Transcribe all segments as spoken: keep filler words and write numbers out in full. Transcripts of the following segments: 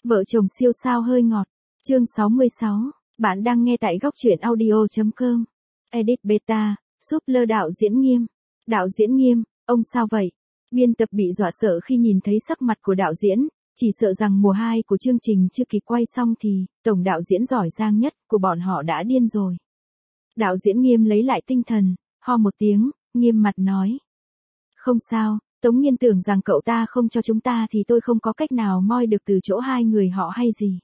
Vợ chồng siêu sao hơi ngọt. Chương sáu mươi sáu. Bạn đang nghe tại góc truyện audio chấm com. Edit beta, Super đạo diễn Nghiêm. Đạo diễn Nghiêm, ông sao vậy? Biên tập bị dọa sợ khi nhìn thấy sắc mặt của đạo diễn, chỉ sợ rằng mùa hai của chương trình chưa kịp quay xong thì, tổng đạo diễn giỏi giang nhất của bọn họ đã điên rồi. Đạo diễn Nghiêm lấy lại tinh thần, ho một tiếng, nghiêm mặt nói. Không sao, Tống Nghiên tưởng rằng cậu ta không cho chúng ta thì tôi không có cách nào moi được từ chỗ hai người họ hay gì.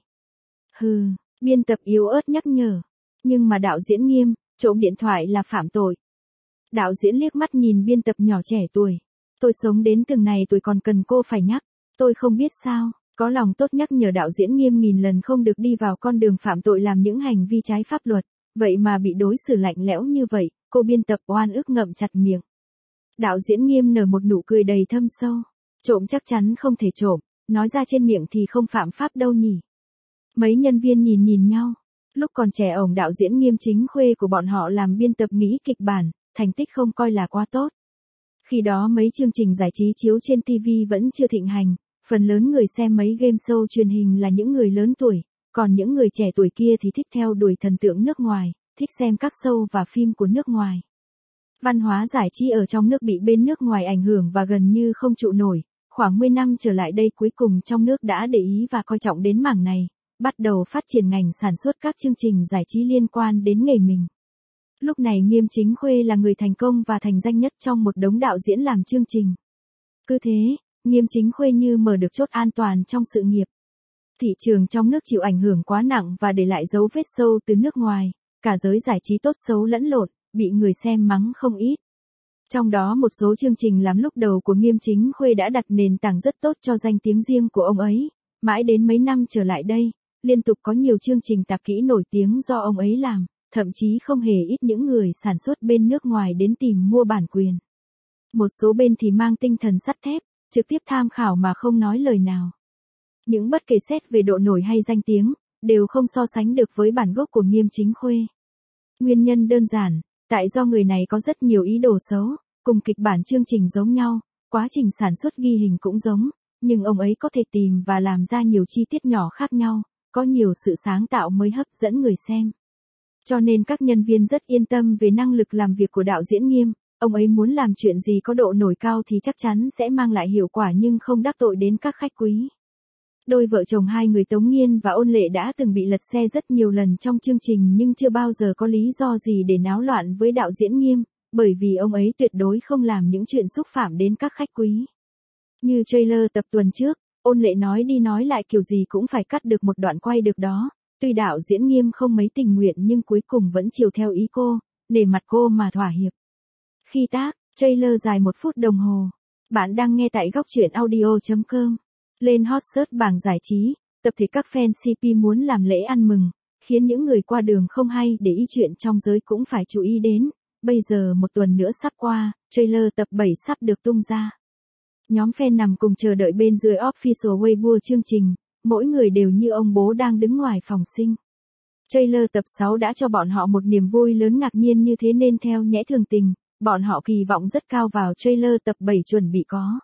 Hừ, biên tập yếu ớt nhắc nhở. Nhưng mà đạo diễn Nghiêm, trộm điện thoại là phạm tội. Đạo diễn liếc mắt nhìn biên tập nhỏ trẻ tuổi. Tôi sống đến từng này tuổi còn cần cô phải nhắc. Tôi không biết sao, có lòng tốt nhắc nhở đạo diễn Nghiêm nghìn lần không được đi vào con đường phạm tội làm những hành vi trái pháp luật. Vậy mà bị đối xử lạnh lẽo như vậy, cô biên tập oan ức ngậm chặt miệng. Đạo diễn Nghiêm nở một nụ cười đầy thâm sâu. Trộm chắc chắn không thể trộm, nói ra trên miệng thì không phạm pháp đâu nhỉ. Mấy nhân viên nhìn nhìn nhau. Lúc còn trẻ ổng đạo diễn Nghiêm chính khuê của bọn họ làm biên tập nghĩ kịch bản, thành tích không coi là quá tốt. Khi đó mấy chương trình giải trí chiếu trên ti vi vẫn chưa thịnh hành, phần lớn người xem mấy game show truyền hình là những người lớn tuổi, còn những người trẻ tuổi kia thì thích theo đuổi thần tượng nước ngoài, thích xem các show và phim của nước ngoài. Văn hóa giải trí ở trong nước bị bên nước ngoài ảnh hưởng và gần như không trụ nổi, khoảng mười năm trở lại đây cuối cùng trong nước đã để ý và coi trọng đến mảng này, bắt đầu phát triển ngành sản xuất các chương trình giải trí liên quan đến nghề mình. Lúc này Nghiêm chính khuê là người thành công và thành danh nhất trong một đống đạo diễn làm chương trình. Cứ thế, Nghiêm chính khuê như mở được chốt an toàn trong sự nghiệp. Thị trường trong nước chịu ảnh hưởng quá nặng và để lại dấu vết sâu từ nước ngoài, cả giới giải trí tốt xấu lẫn lộn, bị người xem mắng không ít. Trong đó một số chương trình làm lúc đầu của Nghiêm chính khuê đã đặt nền tảng rất tốt cho danh tiếng riêng của ông ấy, mãi đến mấy năm trở lại đây, liên tục có nhiều chương trình tạp kỹ nổi tiếng do ông ấy làm, thậm chí không hề ít những người sản xuất bên nước ngoài đến tìm mua bản quyền. Một số bên thì mang tinh thần sắt thép, trực tiếp tham khảo mà không nói lời nào. Những bất kể xét về độ nổi hay danh tiếng, đều không so sánh được với bản gốc của Nghiêm chính khuê. Nguyên nhân đơn giản, tại do người này có rất nhiều ý đồ xấu, cùng kịch bản chương trình giống nhau, quá trình sản xuất ghi hình cũng giống, nhưng ông ấy có thể tìm và làm ra nhiều chi tiết nhỏ khác nhau, có nhiều sự sáng tạo mới hấp dẫn người xem. Cho nên các nhân viên rất yên tâm về năng lực làm việc của đạo diễn Nghiêm, ông ấy muốn làm chuyện gì có độ nổi cao thì chắc chắn sẽ mang lại hiệu quả nhưng không đắc tội đến các khách quý. Đôi vợ chồng hai người Tống Nghiên và Ôn Lệ đã từng bị lật xe rất nhiều lần trong chương trình nhưng chưa bao giờ có lý do gì để náo loạn với đạo diễn Nghiêm, bởi vì ông ấy tuyệt đối không làm những chuyện xúc phạm đến các khách quý. Như trailer tập tuần trước, Ôn Lệ nói đi nói lại kiểu gì cũng phải cắt được một đoạn quay được đó, tuy đạo diễn Nghiêm không mấy tình nguyện nhưng cuối cùng vẫn chiều theo ý cô, nể mặt cô mà thỏa hiệp. Khi tác, trailer dài một phút đồng hồ. Bạn đang nghe tại góc truyện audio chấm com. Lên hot search bảng giải trí, tập thể các fan xê pê muốn làm lễ ăn mừng, khiến những người qua đường không hay để ý chuyện trong giới cũng phải chú ý đến. Bây giờ một tuần nữa sắp qua, trailer tập bảy sắp được tung ra. Nhóm fan nằm cùng chờ đợi bên dưới official Weibo chương trình, mỗi người đều như ông bố đang đứng ngoài phòng sinh. Trailer tập sáu đã cho bọn họ một niềm vui lớn ngạc nhiên như thế nên theo nhẽ thường tình, bọn họ kỳ vọng rất cao vào trailer tập bảy chuẩn bị có.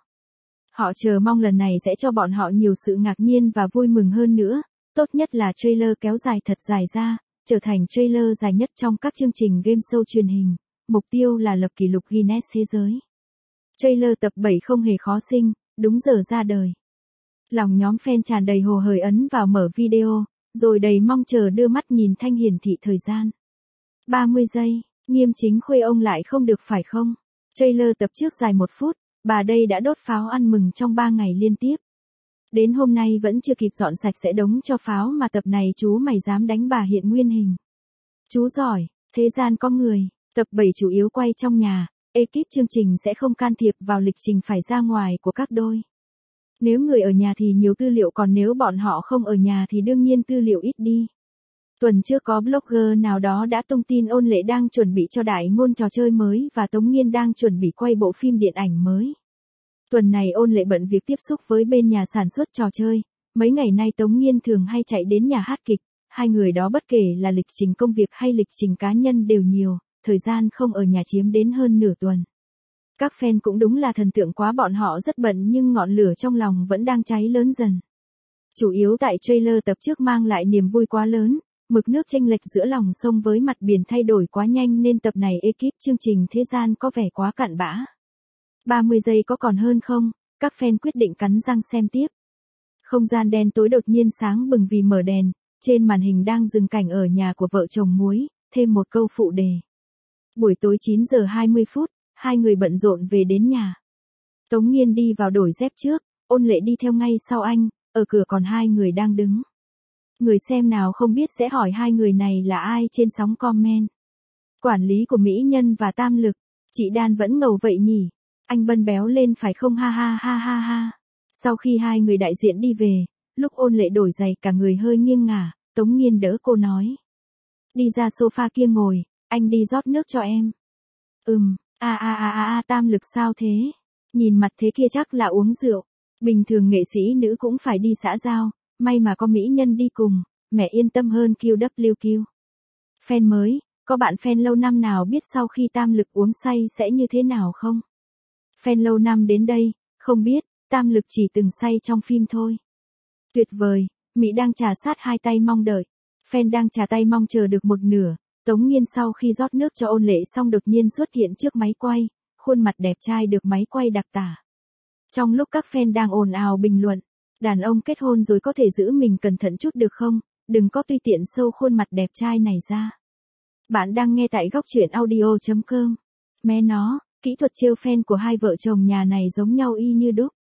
Họ chờ mong lần này sẽ cho bọn họ nhiều sự ngạc nhiên và vui mừng hơn nữa, tốt nhất là trailer kéo dài thật dài ra, trở thành trailer dài nhất trong các chương trình game show truyền hình, mục tiêu là lập kỷ lục Guinness thế giới. Trailer tập bảy không hề khó sinh, đúng giờ ra đời. Lòng nhóm fan tràn đầy hồ hởi ấn vào mở video, rồi đầy mong chờ đưa mắt nhìn thanh hiển thị thời gian. ba mươi giây, Nghiêm chính khuê ông lại không được phải không? Trailer tập trước dài một phút, bà đây đã đốt pháo ăn mừng trong ba ngày liên tiếp. Đến hôm nay vẫn chưa kịp dọn sạch sẽ đống cho pháo mà tập này chú mày dám đánh bà hiện nguyên hình. Chú giỏi, thế gian có người, tập bảy chủ yếu quay trong nhà, ekip chương trình sẽ không can thiệp vào lịch trình phải ra ngoài của các đôi. Nếu người ở nhà thì nhiều tư liệu còn nếu bọn họ không ở nhà thì đương nhiên tư liệu ít đi. Tuần trước có blogger nào đó đã tung tin Ôn Lệ đang chuẩn bị cho đại ngôn trò chơi mới và Tống Nghiên đang chuẩn bị quay bộ phim điện ảnh mới. Tuần này Ôn Lệ bận việc tiếp xúc với bên nhà sản xuất trò chơi, mấy ngày nay Tống Nghiên thường hay chạy đến nhà hát kịch, hai người đó bất kể là lịch trình công việc hay lịch trình cá nhân đều nhiều, thời gian không ở nhà chiếm đến hơn nửa tuần. Các fan cũng đúng là thần tượng quá bọn họ rất bận nhưng ngọn lửa trong lòng vẫn đang cháy lớn dần. Chủ yếu tại trailer tập trước mang lại niềm vui quá lớn, mực nước chênh lệch giữa lòng sông với mặt biển thay đổi quá nhanh nên tập này ekip chương trình Thế gian có vẻ quá cặn bã. ba mươi giây có còn hơn không? Các fan quyết định cắn răng xem tiếp. Không gian đen tối đột nhiên sáng bừng vì mở đèn, trên màn hình đang dừng cảnh ở nhà của vợ chồng Muối, thêm một câu phụ đề. Buổi tối chín giờ hai mươi phút, hai người bận rộn về đến nhà. Tống Nghiên đi vào đổi dép trước, Ôn Lệ đi theo ngay sau anh, ở cửa còn hai người đang đứng. Người xem nào không biết sẽ hỏi hai người này là ai trên sóng comment. Quản lý của mỹ nhân và tam lực, chị Đan vẫn ngầu vậy nhỉ? Anh Bân béo lên phải không ha ha ha ha ha. Sau khi hai người đại diện đi về, lúc Ôn Lệ đổi giày cả người hơi nghiêng ngả, Tống Nghiên đỡ cô nói. Đi ra sofa kia ngồi, anh đi rót nước cho em. Ừm, a a a a a tam lực sao thế? Nhìn mặt thế kia chắc là uống rượu. Bình thường nghệ sĩ nữ cũng phải đi xã giao, may mà có mỹ nhân đi cùng, mẹ yên tâm hơn quy vê kép. Fan mới, có bạn fan lâu năm nào biết sau khi tam lực uống say sẽ như thế nào không? Fan lâu năm đến đây, không biết, tam lực chỉ từng say trong phim thôi. Tuyệt vời, Mỹ đang trà sát hai tay mong đợi. Fan đang trà tay mong chờ được một nửa, Tống Nghiên sau khi rót nước cho Ôn Lệ xong đột nhiên xuất hiện trước máy quay, khuôn mặt đẹp trai được máy quay đặc tả. Trong lúc các fan đang ồn ào bình luận, đàn ông kết hôn rồi có thể giữ mình cẩn thận chút được không, đừng có tùy tiện show khuôn mặt đẹp trai này ra. Bạn đang nghe tại góc truyện audio chấm com. Mẹ nó, kỹ thuật trêu fan của hai vợ chồng nhà này giống nhau y như đúc.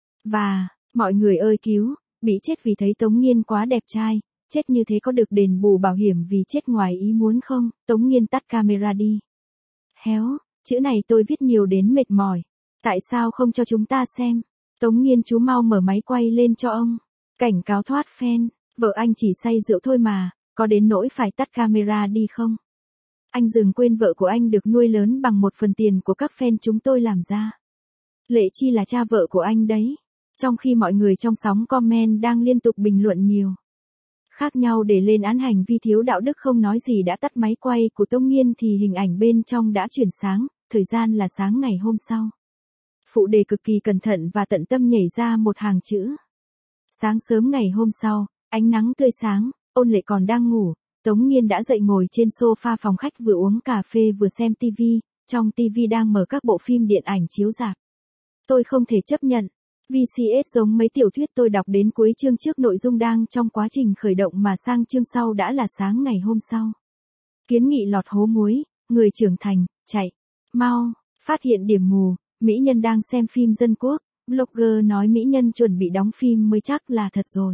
Và, mọi người ơi cứu, bị chết vì thấy Tống Nghiên quá đẹp trai, chết như thế có được đền bù bảo hiểm vì chết ngoài ý muốn không? Tống Nghiên tắt camera đi. Héo, chữ này tôi viết nhiều đến mệt mỏi. Tại sao không cho chúng ta xem? Tống Nghiên chú mau mở máy quay lên cho ông. Cảnh cáo thoát fan, vợ anh chỉ say rượu thôi mà, có đến nỗi phải tắt camera đi không? Anh đừng quên vợ của anh được nuôi lớn bằng một phần tiền của các fan chúng tôi làm ra. Lệ Chi là cha vợ của anh đấy. Trong khi mọi người trong sóng comment đang liên tục bình luận nhiều. Khác nhau để lên án hành vi thiếu đạo đức không nói gì đã tắt máy quay của Tống Nghiên thì hình ảnh bên trong đã chuyển sáng, thời gian là sáng ngày hôm sau. Phụ đề cực kỳ cẩn thận và tận tâm nhảy ra một hàng chữ. Sáng sớm ngày hôm sau, ánh nắng tươi sáng, Ôn Lệ còn đang ngủ, Tống Nghiên đã dậy ngồi trên sofa phòng khách vừa uống cà phê vừa xem tivi, trong tivi đang mở các bộ phim điện ảnh chiếu rạp. Tôi không thể chấp nhận. vê xê ét giống mấy tiểu thuyết tôi đọc đến cuối chương trước nội dung đang trong quá trình khởi động mà sang chương sau đã là sáng ngày hôm sau. Kiến nghị lọt hố muối, người trưởng thành, chạy, mau, phát hiện điểm mù, mỹ nhân đang xem phim dân quốc, blogger nói mỹ nhân chuẩn bị đóng phim mới chắc là thật rồi.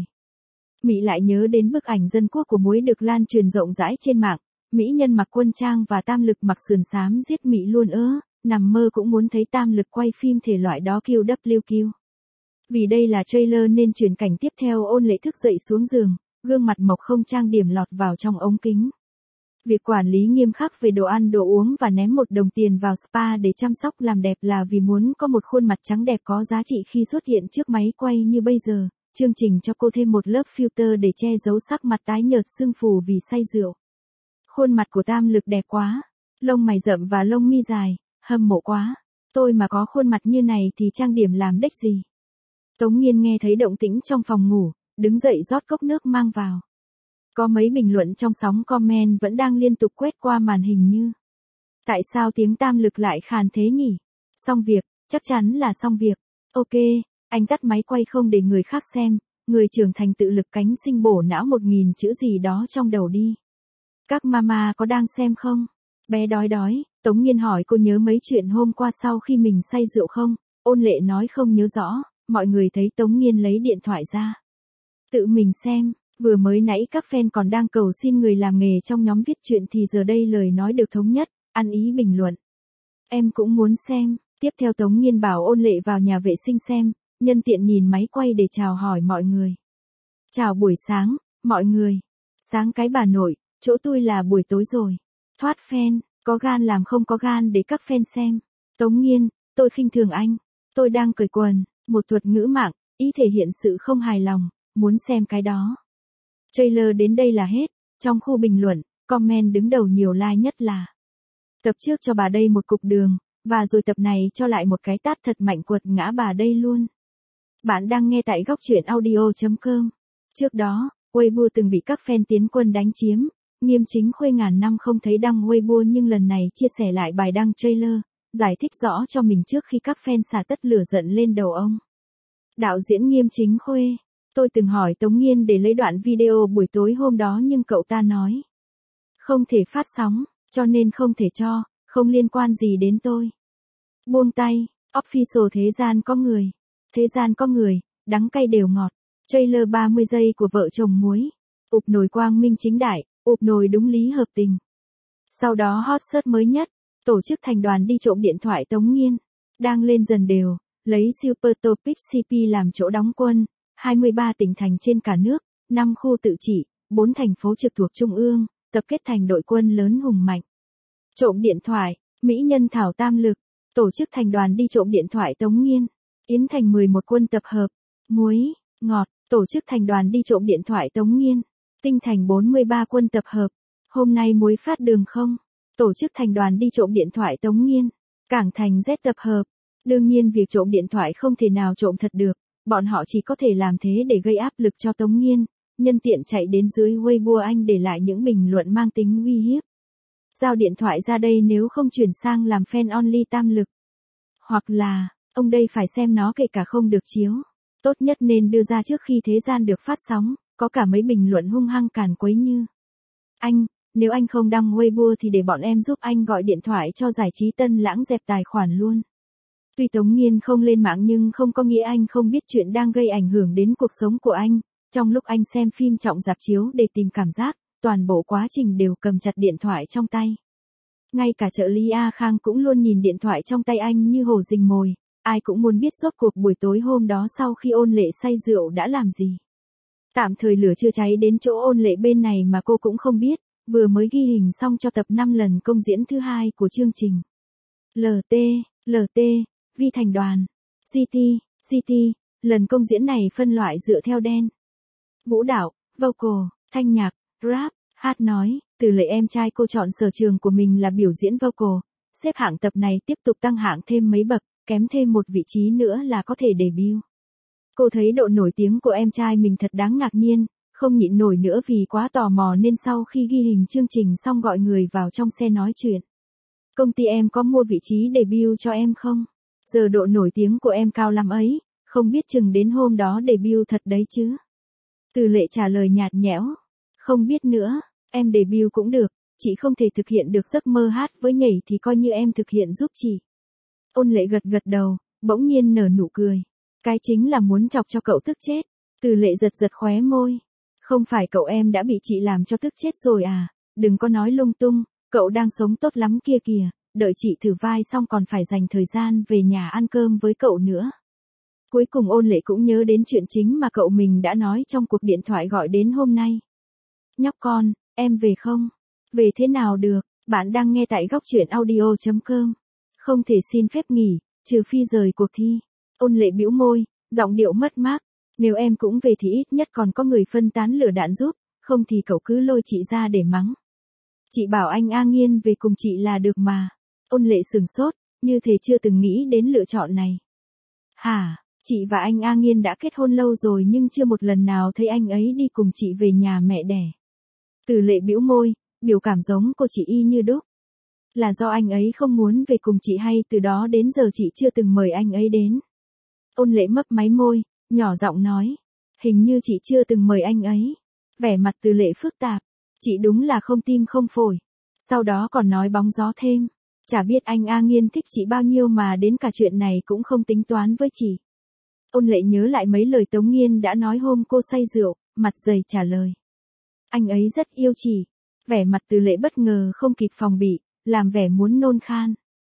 Mỹ lại nhớ đến bức ảnh dân quốc của Muối được lan truyền rộng rãi trên mạng, mỹ nhân mặc quân trang và tam lực mặc sườn xám giết Mỹ luôn ớ, nằm mơ cũng muốn thấy tam lực quay phim thể loại đó quy vê kép. Vì đây là trailer nên chuyển cảnh tiếp theo Ôn Lệ thức dậy xuống giường, gương mặt mộc không trang điểm lọt vào trong ống kính. Việc quản lý nghiêm khắc về đồ ăn đồ uống và ném một đồng tiền vào spa để chăm sóc làm đẹp là vì muốn có một khuôn mặt trắng đẹp có giá trị khi xuất hiện trước máy quay như bây giờ. Chương trình cho cô thêm một lớp filter để che giấu sắc mặt tái nhợt sưng phù vì say rượu. Khuôn mặt của tam lực đẹp quá, lông mày rậm và lông mi dài, hâm mộ quá. Tôi mà có khuôn mặt như này thì trang điểm làm đếch gì. Tống Nghiên nghe thấy động tĩnh trong phòng ngủ, đứng dậy rót cốc nước mang vào. Có mấy bình luận trong sóng comment vẫn đang liên tục quét qua màn hình như: tại sao tiếng tam lực lại khàn thế nhỉ? Xong việc, chắc chắn là xong việc. Ok, anh tắt máy quay không để người khác xem, người trưởng thành tự lực cánh sinh bổ não một nghìn chữ gì đó trong đầu đi. Các mama có đang xem không? Bé đói đói, Tống Nghiên hỏi cô nhớ mấy chuyện hôm qua sau khi mình say rượu không? Ôn Lệ nói không nhớ rõ, mọi người thấy Tống Nghiên lấy điện thoại ra. Tự mình xem. Vừa mới nãy các fan còn đang cầu xin người làm nghề trong nhóm viết chuyện thì giờ đây lời nói được thống nhất, ăn ý bình luận. Em cũng muốn xem. Tiếp theo Tống Nghiên bảo Ôn Lệ vào nhà vệ sinh xem, nhân tiện nhìn máy quay để chào hỏi mọi người. Chào buổi sáng, mọi người. Sáng cái bà nội, chỗ tôi là buổi tối rồi. Thoát fan, có gan làm không có gan để các fan xem. Tống Nghiên, tôi khinh thường anh. Tôi đang cởi quần, một thuật ngữ mạng, ý thể hiện sự không hài lòng, muốn xem cái đó. Trailer đến đây là hết, trong khu bình luận, comment đứng đầu nhiều like nhất là: tập trước cho bà đây một cục đường, và rồi tập này cho lại một cái tát thật mạnh quật ngã bà đây luôn. Bạn đang nghe tại góc truyện audio chấm com. Trước đó, Weibo từng bị các fan tiến quân đánh chiếm, Nghiêm Chính Khuê ngàn năm không thấy đăng Weibo nhưng lần này chia sẻ lại bài đăng trailer, giải thích rõ cho mình trước khi các fan xả tất lửa giận lên đầu ông. Đạo diễn Nghiêm Chính Khuê, tôi từng hỏi Tống Nghiên để lấy đoạn video buổi tối hôm đó nhưng cậu ta nói không thể phát sóng, cho nên không thể cho, không liên quan gì đến tôi. Buông tay, official thế gian có người, thế gian có người, đắng cay đều ngọt. Trailer ba mươi giây của vợ chồng muối, ụp nồi quang minh chính đại, ụp nồi đúng lý hợp tình. Sau đó hot search mới nhất, tổ chức thành đoàn đi trộm điện thoại Tống Nghiên, đang lên dần đều, lấy Super Topic xê pê làm chỗ đóng quân, hai mươi ba tỉnh thành trên cả nước, năm khu tự trị, bốn thành phố trực thuộc trung ương, tập kết thành đội quân lớn hùng mạnh. Trộm điện thoại, mỹ nhân Thảo Tam Lực, tổ chức thành đoàn đi trộm điện thoại Tống Nghiên, Yến Thành mười một quân tập hợp, muối, ngọt, tổ chức thành đoàn đi trộm điện thoại Tống Nghiên, Tinh Thành bốn mươi ba quân tập hợp, hôm nay muối phát đường không, tổ chức thành đoàn đi trộm điện thoại Tống Nghiên, Cảng Thành Z tập hợp. Đương nhiên việc trộm điện thoại không thể nào trộm thật được, bọn họ chỉ có thể làm thế để gây áp lực cho Tống Nghiên, nhân tiện chạy đến dưới Weibo anh để lại những bình luận mang tính uy hiếp. Giao điện thoại ra đây nếu không chuyển sang làm fan only Tam Lực. Hoặc là, ông đây phải xem nó kể cả không được chiếu. Tốt nhất nên đưa ra trước khi thế gian được phát sóng, có cả mấy bình luận hung hăng càn quấy như: anh, nếu anh không đăng Weibo thì để bọn em giúp anh gọi điện thoại cho giải trí Tân Lãng dẹp tài khoản luôn. Tuy Tống Nghiên không lên mạng nhưng không có nghĩa anh không biết chuyện đang gây ảnh hưởng đến cuộc sống của anh. Trong lúc anh xem phim trọng rạp chiếu để tìm cảm giác, toàn bộ quá trình đều cầm chặt điện thoại trong tay. Ngay cả trợ lý A Khang cũng luôn nhìn điện thoại trong tay anh như hổ rình mồi, ai cũng muốn biết rốt cuộc buổi tối hôm đó sau khi Ôn Lệ say rượu đã làm gì. Tạm thời lửa chưa cháy đến chỗ Ôn Lệ bên này mà cô cũng không biết, vừa mới ghi hình xong cho tập năm lần công diễn thứ hai của chương trình. lờ tê, lờ tê, Vi Thành Đoàn, giê tê, giê tê, lần công diễn này phân loại dựa theo đen, vũ đạo, vocal, thanh nhạc, rap, hát nói. Từ Lệ em trai cô chọn sở trường của mình là biểu diễn vocal, xếp hạng tập này tiếp tục tăng hạng thêm mấy bậc, kém thêm một vị trí nữa là có thể debut. Cô thấy độ nổi tiếng của em trai mình thật đáng ngạc nhiên, không nhịn nổi nữa vì quá tò mò nên sau khi ghi hình chương trình xong gọi người vào trong xe nói chuyện. Công ty em có mua vị trí debut cho em không? Giờ độ nổi tiếng của em cao lắm ấy, không biết chừng đến hôm đó debut thật đấy chứ. Từ Lệ trả lời nhạt nhẽo, không biết nữa, em debut cũng được, chị không thể thực hiện được giấc mơ hát với nhảy thì coi như em thực hiện giúp chị. Ôn Lệ gật gật đầu, bỗng nhiên nở nụ cười. Cái chính là muốn chọc cho cậu tức chết. Từ Lệ giật giật khóe môi. Không phải cậu em đã bị chị làm cho tức chết rồi à, đừng có nói lung tung, cậu đang sống tốt lắm kia kìa, đợi chị thử vai xong còn phải dành thời gian về nhà ăn cơm với cậu nữa. Cuối cùng Ôn Lệ cũng nhớ đến chuyện chính mà cậu mình đã nói trong cuộc điện thoại gọi đến hôm nay. Nhóc con, em về không? Về thế nào được, bạn đang nghe tại góc truyện audio chấm com. Không thể xin phép nghỉ, trừ phi rời cuộc thi. Ôn Lệ bĩu môi, giọng điệu mất mát. Nếu em cũng về thì ít nhất còn có người phân tán lửa đạn giúp, không thì cậu cứ lôi chị ra để mắng. Chị bảo anh A Nghiên về cùng chị là được mà. Ôn Lệ sừng sốt, như thể chưa từng nghĩ đến lựa chọn này. Hả, chị và anh A Nghiên đã kết hôn lâu rồi nhưng chưa một lần nào thấy anh ấy đi cùng chị về nhà mẹ đẻ. Từ Lệ bĩu môi, biểu cảm giống cô chị y như đúc. Là do anh ấy không muốn về cùng chị hay từ đó đến giờ chị chưa từng mời anh ấy đến? Ôn Lệ mấp máy môi, nhỏ giọng nói. Hình như chị chưa từng mời anh ấy. Vẻ mặt Từ Lệ phức tạp. Chị đúng là không tim không phổi. Sau đó còn nói bóng gió thêm. Chả biết anh A Nghiên thích chị bao nhiêu mà đến cả chuyện này cũng không tính toán với chị. Ôn Lệ nhớ lại mấy lời Tống Nghiên đã nói hôm cô say rượu, mặt dày trả lời. Anh ấy rất yêu chị. Vẻ mặt Từ Lệ bất ngờ không kịp phòng bị, làm vẻ muốn nôn khan.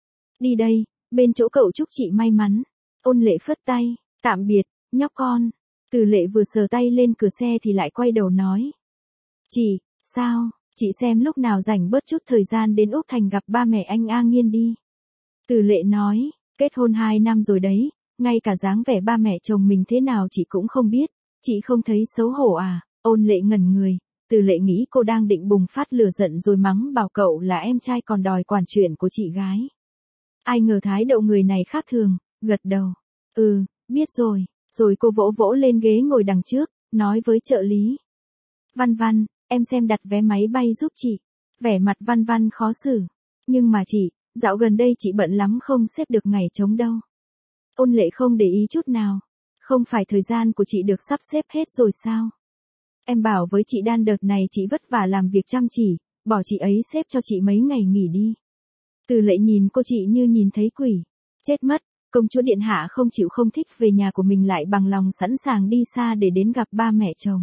Đi đây, bên chỗ cậu chúc chị may mắn. Ôn Lệ phất tay, tạm biệt, nhóc con. Từ Lệ vừa sờ tay lên cửa xe thì lại quay đầu nói. Chị, sao, chị xem lúc nào rảnh bớt chút thời gian đến Úc Thành gặp ba mẹ anh A Nghiên đi. Từ Lệ nói, kết hôn hai năm rồi đấy, ngay cả dáng vẻ ba mẹ chồng mình thế nào chị cũng không biết, chị không thấy xấu hổ à? Ôn Lệ ngẩn người. Từ Lệ nghĩ cô đang định bùng phát lửa giận rồi mắng bảo cậu là em trai còn đòi quản chuyện của chị gái. Ai ngờ thái độ người này khác thường, gật đầu. Ừ, biết rồi, rồi cô vỗ vỗ lên ghế ngồi đằng trước, nói với trợ lý. Văn Văn, em xem đặt vé máy bay giúp chị. Vẻ mặt Văn Văn khó xử. Nhưng mà chị, dạo gần đây chị bận lắm không xếp được ngày trống đâu. Ôn Lệ không để ý chút nào. Không phải thời gian của chị được sắp xếp hết rồi sao? Em bảo với chị Đan đợt này chị vất vả làm việc chăm chỉ, bỏ chị ấy xếp cho chị mấy ngày nghỉ đi. Từ Lệ nhìn cô chị như nhìn thấy quỷ. Chết mất, công chúa điện hạ không chịu không thích về nhà của mình lại bằng lòng sẵn sàng đi xa để đến gặp ba mẹ chồng.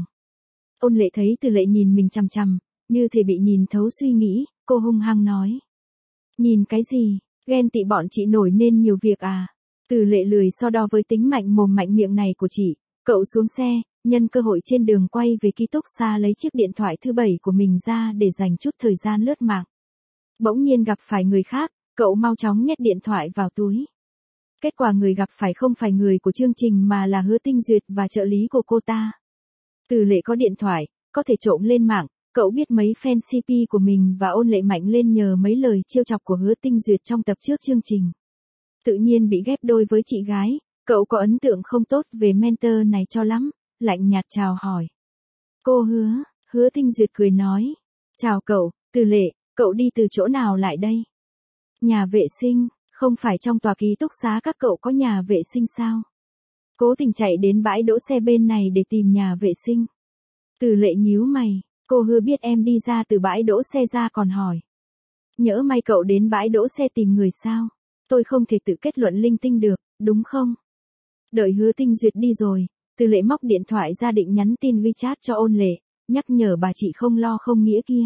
Ôn Lệ thấy Từ Lệ nhìn mình chằm chằm, như thể bị nhìn thấu suy nghĩ, cô hung hăng nói. Nhìn cái gì, ghen tị bọn chị nổi nên nhiều việc à? Từ Lệ lười so đo với tính mạnh mồm mạnh miệng này của chị, cậu xuống xe, nhân cơ hội trên đường quay về ký túc xá lấy chiếc điện thoại thứ bảy của mình ra để dành chút thời gian lướt mạng. Bỗng nhiên gặp phải người khác, cậu mau chóng nhét điện thoại vào túi. Kết quả người gặp phải không phải người của chương trình mà là Hứa Tinh Duyệt và trợ lý của cô ta. Từ Lệ có điện thoại, có thể trộm lên mạng, cậu biết mấy fan xê pê của mình và Ôn Lệ mạnh lên nhờ mấy lời trêu chọc của Hứa Tinh Duyệt trong tập trước chương trình. Tự nhiên bị ghép đôi với chị gái, cậu có ấn tượng không tốt về mentor này cho lắm, lạnh nhạt chào hỏi. Cô Hứa, Hứa Tinh Duyệt cười nói. Chào cậu, Từ Lệ, cậu đi từ chỗ nào lại đây? Nhà vệ sinh, không phải trong tòa ký túc xá các cậu có nhà vệ sinh sao? Cố tình chạy đến bãi đỗ xe bên này để tìm nhà vệ sinh. Từ Lệ nhíu mày, cô Hứa biết em đi ra từ bãi đỗ xe ra còn hỏi. Nhỡ may cậu đến bãi đỗ xe tìm người sao? Tôi không thể tự kết luận linh tinh được, đúng không? Đợi Hứa Tinh Duyệt đi rồi, Từ Lệ móc điện thoại ra định nhắn tin WeChat cho Ôn Lệ, nhắc nhở bà chị không lo không nghĩa kia.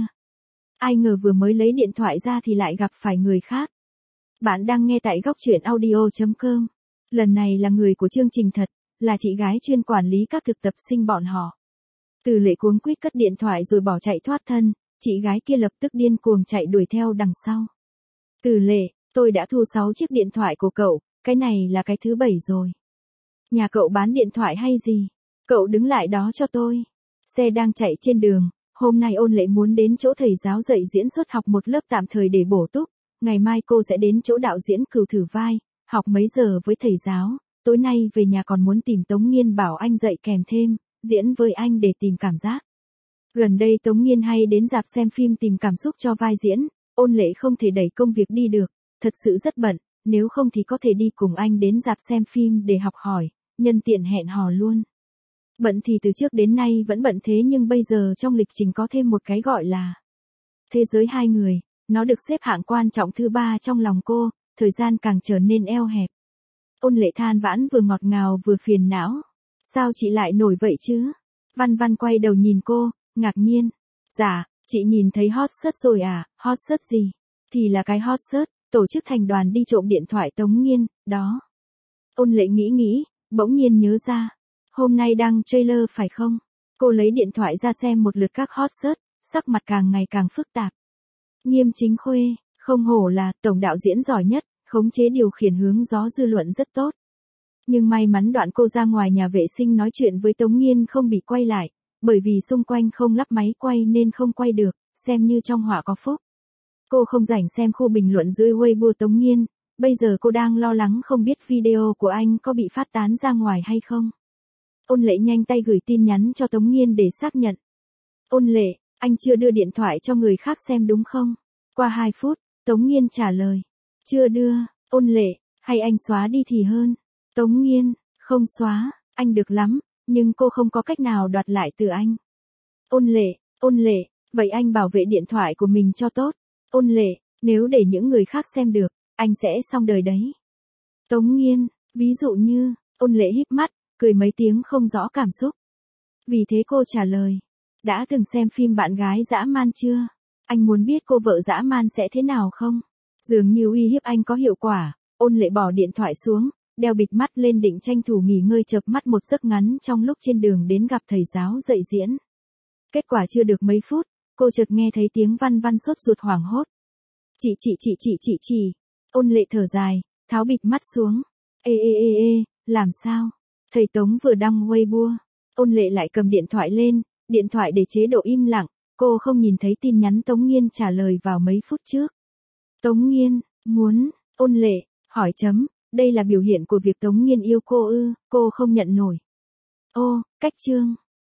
Ai ngờ vừa mới lấy điện thoại ra thì lại gặp phải người khác. Bạn đang nghe tại góc truyện audio chấm com. Lần này là người của chương trình thật, là chị gái chuyên quản lý các thực tập sinh bọn họ. Từ Lệ cuống quýt cất điện thoại rồi bỏ chạy thoát thân, chị gái kia lập tức điên cuồng chạy đuổi theo đằng sau. Từ Lệ, tôi đã thu sáu chiếc điện thoại của cậu, cái này là cái thứ bảy rồi. Nhà cậu bán điện thoại hay gì? Cậu đứng lại đó cho tôi. Xe đang chạy trên đường, hôm nay Ôn Lệ muốn đến chỗ thầy giáo dạy diễn xuất học một lớp tạm thời để bổ túc, ngày mai cô sẽ đến chỗ đạo diễn Cừu thử vai, học mấy giờ với thầy giáo, tối nay về nhà còn muốn tìm Tống Nghiên bảo anh dạy kèm thêm, diễn với anh để tìm cảm giác. Gần đây Tống Nghiên hay đến rạp xem phim tìm cảm xúc cho vai diễn, Ôn Lệ không thể đẩy công việc đi được, thật sự rất bận, nếu không thì có thể đi cùng anh đến rạp xem phim để học hỏi, nhân tiện hẹn hò luôn. Bận thì từ trước đến nay vẫn bận thế nhưng bây giờ trong lịch trình có thêm một cái gọi là thế giới hai người, nó được xếp hạng quan trọng thứ ba trong lòng cô, thời gian càng trở nên eo hẹp. Ôn Lệ than vãn vừa ngọt ngào vừa phiền não. Sao chị lại nổi vậy chứ? Văn Văn quay đầu nhìn cô, ngạc nhiên. Dạ, chị nhìn thấy hot search rồi à? Hot search gì? Thì là cái hot search, tổ chức thành đoàn đi trộm điện thoại Tống Nghiên, đó. Ôn Lệ nghĩ nghĩ, bỗng nhiên nhớ ra. Hôm nay đăng trailer phải không? Cô lấy điện thoại ra xem một lượt các hot search, sắc mặt càng ngày càng phức tạp. Nghiêm Chính Khuê, không hổ là tổng đạo diễn giỏi nhất, khống chế điều khiển hướng gió dư luận rất tốt. Nhưng may mắn đoạn cô ra ngoài nhà vệ sinh nói chuyện với Tống Nghiên không bị quay lại, bởi vì xung quanh không lắp máy quay nên không quay được, xem như trong họa có phúc. Cô không rảnh xem khu bình luận dưới Weibo Tống Nghiên, bây giờ cô đang lo lắng không biết video của anh có bị phát tán ra ngoài hay không. Ôn Lệ nhanh tay gửi tin nhắn cho Tống Nghiên để xác nhận. Ôn Lệ, anh chưa đưa điện thoại cho người khác xem đúng không? Qua hai phút, Tống Nghiên trả lời. Chưa đưa. Ôn Lệ, hay anh xóa đi thì hơn. Tống Nghiên, không xóa, anh được lắm, nhưng cô không có cách nào đoạt lại từ anh. Ôn Lệ, Ôn Lệ, vậy anh bảo vệ điện thoại của mình cho tốt. Ôn Lệ, nếu để những người khác xem được, anh sẽ xong đời đấy. Tống Nghiên, ví dụ như, Ôn Lệ híp mắt, cười mấy tiếng không rõ cảm xúc. Vì thế cô trả lời. Đã từng xem phim Bạn gái dã man chưa? Anh muốn biết cô vợ dã man sẽ thế nào không? Dường như uy hiếp anh có hiệu quả, Ôn Lệ bỏ điện thoại xuống, đeo bịt mắt lên định tranh thủ nghỉ ngơi chợp mắt một giấc ngắn trong lúc trên đường đến gặp thầy giáo dạy diễn. Kết quả chưa được mấy phút, cô chợt nghe thấy tiếng Văn Văn sốt ruột hoảng hốt. Chị chị chị chị chị chị. Ôn Lệ thở dài, tháo bịt mắt xuống. Ê ê ê ê, làm sao? Thầy Tống vừa đăng Weibo. Ôn Lệ lại cầm điện thoại lên, điện thoại để chế độ im lặng, cô không nhìn thấy tin nhắn Tống Nghiên trả lời vào mấy phút trước. Tống Nghiên, muốn, Ôn Lệ, hỏi chấm, đây là biểu hiện của việc Tống Nghiên yêu cô ư, cô không nhận nổi. Ô, cách chương.